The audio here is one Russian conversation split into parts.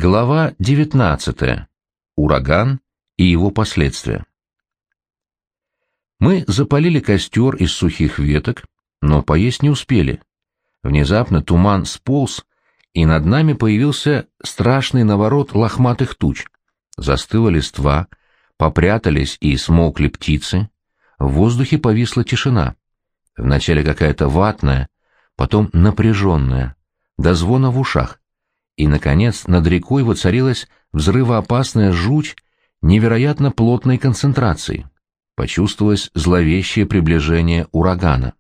Глава 19. Ураган и его последствия. Мы запалили костер из сухих веток, но поесть не успели. Внезапно туман сполз, и над нами появился страшный наворот лохматых туч. Застыла листва, попрятались и смолкли птицы. В воздухе повисла тишина. Вначале какая-то ватная, потом напряженная, до звона в ушах. И, наконец, над рекой воцарилась взрывоопасная жуть невероятно плотной концентрации. Почувствовалось зловещее приближение урагана.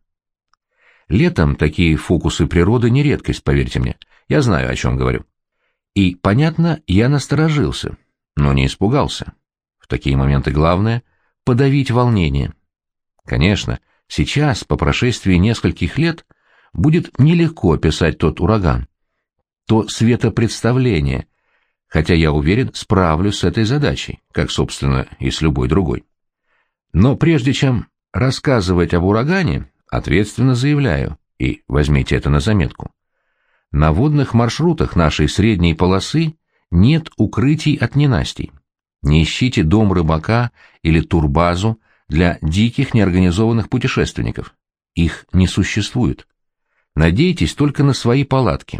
Летом такие фокусы природы не редкость, поверьте мне. Я знаю, о чем говорю. И, понятно, я насторожился, но не испугался. В такие моменты главное — подавить волнение. Конечно, сейчас, по прошествии нескольких лет, будет нелегко описать тот ураган, то светопредставление, хотя я уверен, справлюсь с этой задачей, как, собственно, и с любой другой. Но прежде чем рассказывать об урагане, ответственно заявляю, и возьмите это на заметку, на водных маршрутах нашей средней полосы нет укрытий от ненастий. Не ищите дом рыбака или турбазу для диких неорганизованных путешественников. Их не существует. Надейтесь только на свои палатки.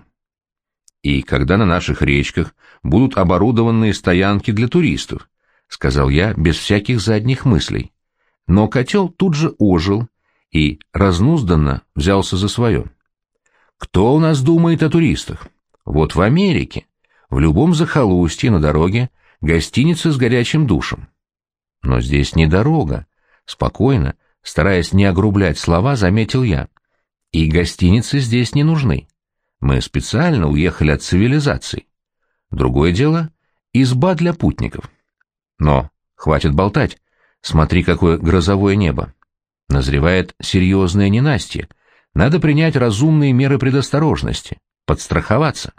И когда на наших речках будут оборудованные стоянки для туристов, — сказал я без всяких задних мыслей. Но котел тут же ожил и разнузданно взялся за свое. Кто у нас думает о туристах? Вот в Америке, в любом захолустье на дороге, гостиница с горячим душем. Но здесь не дорога. Спокойно, стараясь не огрублять слова, заметил я. И гостиницы здесь не нужны. Мы специально уехали от цивилизации. Другое дело — изба для путников. Но хватит болтать. Смотри, какое грозовое небо. Назревает серьезное ненастье. Надо принять разумные меры предосторожности, подстраховаться.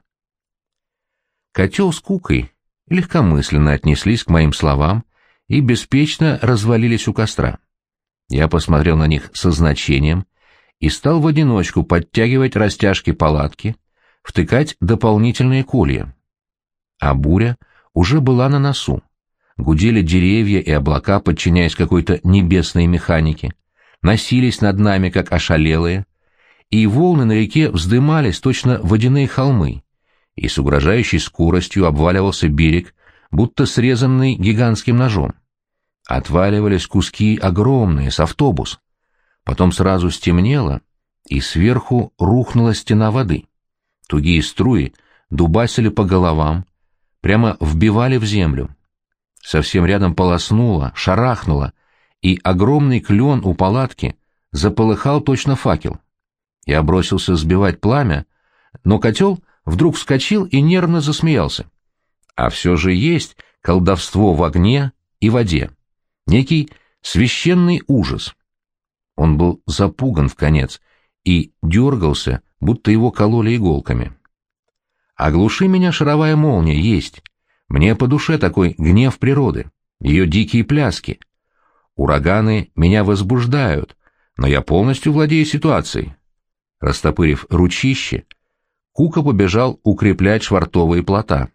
Котел с Кукой легкомысленно отнеслись к моим словам и беспечно развалились у костра. Я посмотрел на них со значением и стал в одиночку подтягивать растяжки палатки, втыкать дополнительные колья. А буря уже была на носу. Гудели деревья и облака, подчиняясь какой-то небесной механике, носились над нами, как ошалелые, и волны на реке вздымались, точно водяные холмы, и с угрожающей скоростью обваливался берег, будто срезанный гигантским ножом. Отваливались куски огромные, с автобус. Потом сразу стемнело, и сверху рухнула стена воды. Тугие струи дубасили по головам, прямо вбивали в землю. Совсем рядом полоснуло, шарахнуло, и огромный клен у палатки заполыхал точно факел. Я бросился сбивать пламя, но котел вдруг вскочил и нервно засмеялся. А все же есть колдовство в огне и воде, некий священный ужас. Он был запуган вконец и дергался, будто его кололи иголками. «Оглуши меня, шаровая молния, есть. Мне по душе такой гнев природы, ее дикие пляски. Ураганы меня возбуждают, но я полностью владею ситуацией». Растопырив ручище, Кука побежал укреплять швартовые плота.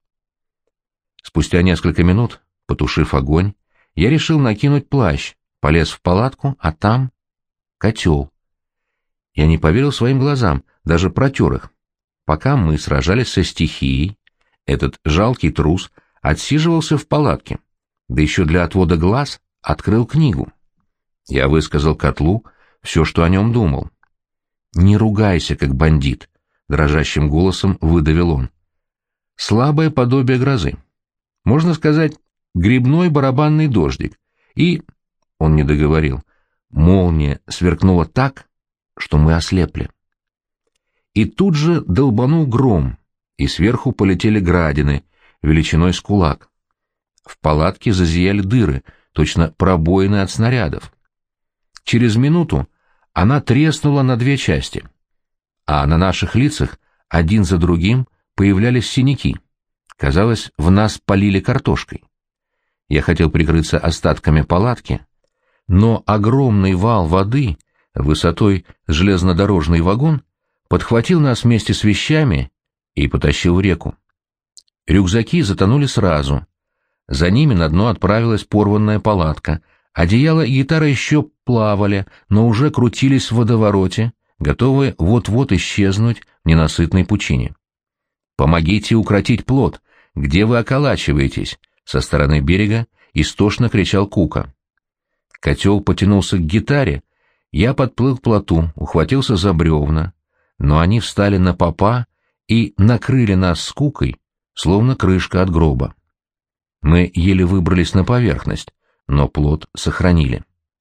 Спустя несколько минут, потушив огонь, я решил накинуть плащ, полез в палатку, а там котел. Я не поверил своим глазам, даже протер их. Пока мы сражались со стихией, этот жалкий трус отсиживался в палатке, да еще для отвода глаз открыл книгу. Я высказал котлу все, что о нем думал. «Не ругайся, как бандит», — дрожащим голосом выдавил он. «Слабое подобие грозы. Можно сказать, грибной барабанный дождик. И...» — он не договорил. Молния сверкнула так, что мы ослепли. И тут же долбанул гром, и сверху полетели градины, величиной с кулак. В палатке зазияли дыры, точно пробоины от снарядов. Через минуту она треснула на две части, а на наших лицах один за другим появлялись синяки. Казалось, в нас полили картошкой. Я хотел прикрыться остатками палатки, но огромный вал воды, высотой с железнодорожный вагон, подхватил нас вместе с вещами и потащил в реку. Рюкзаки затонули сразу. За ними на дно отправилась порванная палатка. Одеяло и гитара еще плавали, но уже крутились в водовороте, готовые вот-вот исчезнуть в ненасытной пучине. «Помогите укротить плот! Где вы околачиваетесь?» Со стороны берега истошно кричал Кука. Котел потянулся к гитаре, я подплыл к плоту, ухватился за бревна, но они встали на попа и накрыли нас с Кукой, словно крышка от гроба. Мы еле выбрались на поверхность, но плот сохранили.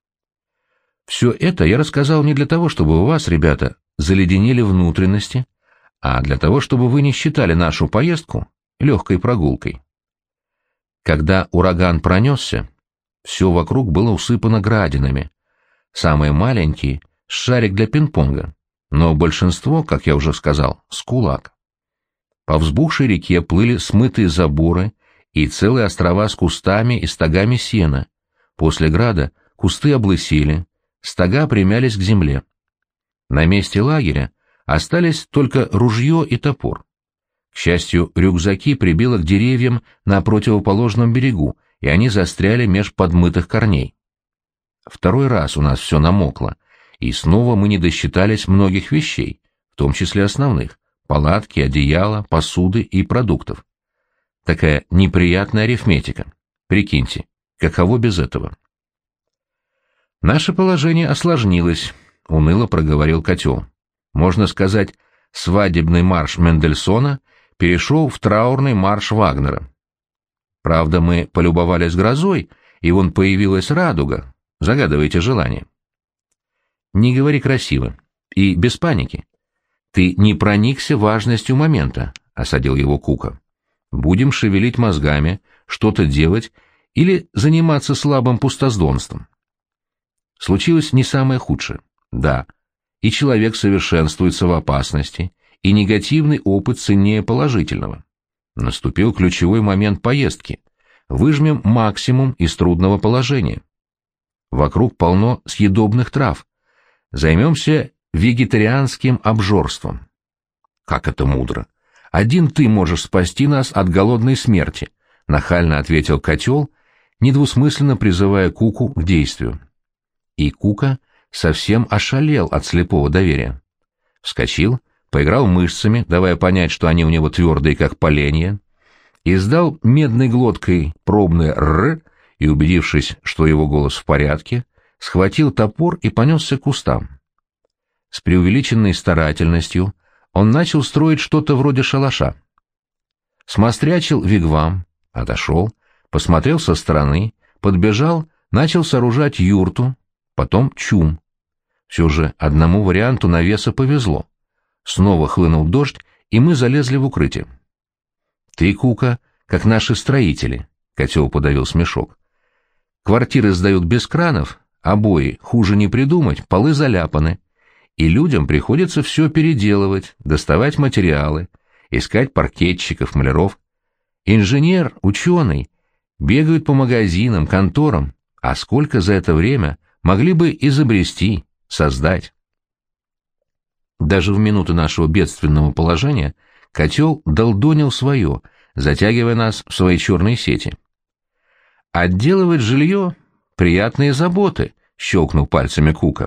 Все это я рассказал не для того, чтобы у вас, ребята, заледенели внутренности, а для того, чтобы вы не считали нашу поездку легкой прогулкой. Когда ураган пронесся, все вокруг было усыпано градинами. Самые маленькие — шарик для пинг-понга, но большинство, как я уже сказал, с кулак. По взбухшей реке плыли смытые заборы и целые острова с кустами и стогами сена. После града кусты облысели, стога примялись к земле. На месте лагеря остались только ружье и топор. К счастью, рюкзаки прибило к деревьям на противоположном берегу, и они застряли меж подмытых корней. Второй раз у нас все намокло, и снова мы не досчитались многих вещей, в том числе основных — палатки, одеяла, посуды и продуктов. Такая неприятная арифметика. Прикиньте, каково без этого? Наше положение осложнилось, — уныло проговорил Котел. Можно сказать, свадебный марш Мендельсона перешел в траурный марш Вагнера. Правда, мы полюбовались грозой, и вон появилась радуга. Загадывайте желание. Не говори красиво. И без паники. Ты не проникся важностью момента, — осадил его Кука. Будем шевелить мозгами, что-то делать или заниматься слабым пустозвонством. Случилось не самое худшее. Да, и человек совершенствуется в опасности, и негативный опыт ценнее положительного. Наступил ключевой момент поездки. Выжмем максимум из трудного положения. Вокруг полно съедобных трав. Займемся вегетарианским обжорством. Как это мудро! Один ты можешь спасти нас от голодной смерти, — нахально ответил Котел, недвусмысленно призывая Куку к действию. И Кука совсем ошалел от слепого доверия. Вскочил, поиграл мышцами, давая понять, что они у него твердые, как поленья, издал медной глоткой пробное «р», и, убедившись, что его голос в порядке, схватил топор и понесся к кустам. С преувеличенной старательностью он начал строить что-то вроде шалаша. Смострячил вигвам, отошел, посмотрел со стороны, подбежал, начал сооружать юрту, потом чум. Все же одному варианту навеса повезло. Снова хлынул дождь, и мы залезли в укрытие. — Ты, Кука, как наши строители, — Котел подавил смешок. Квартиры сдают без кранов, обои хуже не придумать, полы заляпаны, и людям приходится все переделывать, доставать материалы, искать паркетчиков, маляров. Инженер, ученый бегают по магазинам, конторам, а сколько за это время могли бы изобрести, создать. Даже в минуты нашего бедственного положения Котел долдонил свое, затягивая нас в свои черные сети. «Отделывать жилье — приятные заботы», — щелкнул пальцами Кука.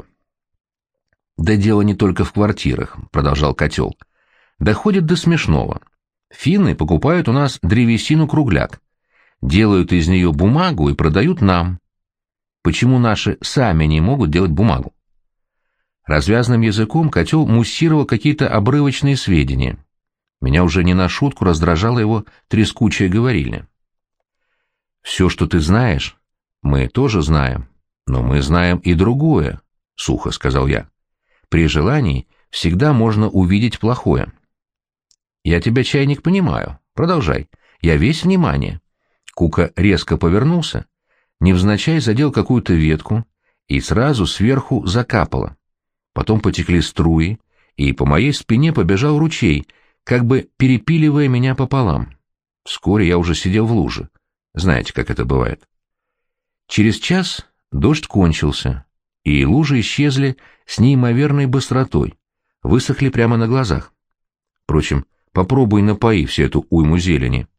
«Да дело не только в квартирах», — продолжал Котел. «Доходит до смешного. Финны покупают у нас древесину-кругляк, делают из нее бумагу и продают нам. Почему наши сами не могут делать бумагу?» Развязным языком Котел муссировал какие-то обрывочные сведения. Меня уже не на шутку раздражала его трескучая говорильня. «Все, что ты знаешь, мы тоже знаем, но мы знаем и другое», — сухо сказал я. «При желании всегда можно увидеть плохое». «Я тебя, чайник, понимаю. Продолжай. Я весь внимание». Кука резко повернулся, невзначай задел какую-то ветку, и сразу сверху закапало. Потом потекли струи, и по моей спине побежал ручей, как бы перепиливая меня пополам. Вскоре я уже сидел в луже. Знаете, как это бывает. Через час дождь кончился, и лужи исчезли с неимоверной быстротой, высохли прямо на глазах. Впрочем, попробуй напои всю эту уйму зелени.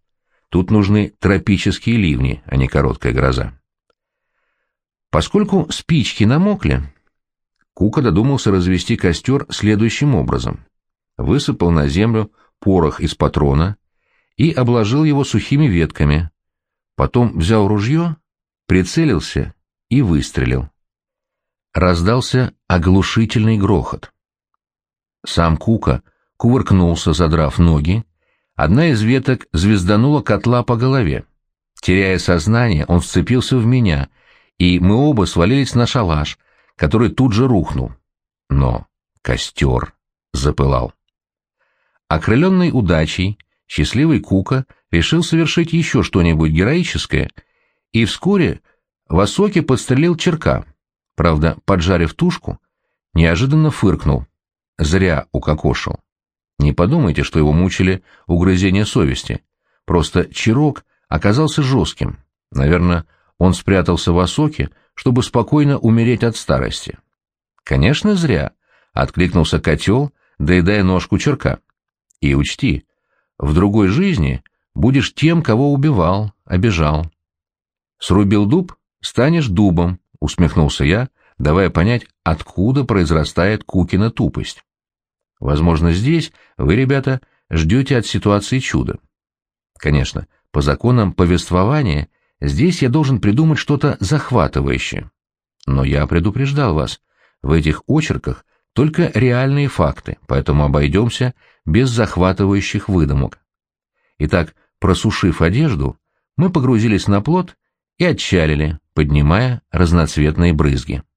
Тут нужны тропические ливни, а не короткая гроза. Поскольку спички намокли, Кука додумался развести костер следующим образом. Высыпал на землю порох из патрона и обложил его сухими ветками. Потом взял ружье, прицелился и выстрелил. Раздался оглушительный грохот. Сам Кука кувыркнулся, задрав ноги. Одна из веток звезданула котла по голове. Теряя сознание, он вцепился в меня, и мы оба свалились на шалаш, который тут же рухнул. Но костер запылал. Окрыленный удачей, счастливый Кука решил совершить еще что-нибудь героическое, и вскоре в осоке подстрелил черка. Правда, поджарив тушку, неожиданно фыркнул. Зря укокошил. Не подумайте, что его мучили угрызения совести. Просто черок оказался жестким. Наверное, он спрятался в осоке, чтобы спокойно умереть от старости. «Конечно, зря», — откликнулся котел, доедая ножку черка. «И учти, в другой жизни будешь тем, кого убивал, обижал». «Срубил дуб, станешь дубом», — усмехнулся я, давая понять, откуда произрастает Кукина тупость. Возможно, здесь вы, ребята, ждете от ситуации чуда. Конечно, по законам повествования здесь я должен придумать что-то захватывающее. Но я предупреждал вас, в этих очерках только реальные факты, поэтому обойдемся без захватывающих выдумок. Итак, просушив одежду, мы погрузились на плот и отчалили, поднимая разноцветные брызги.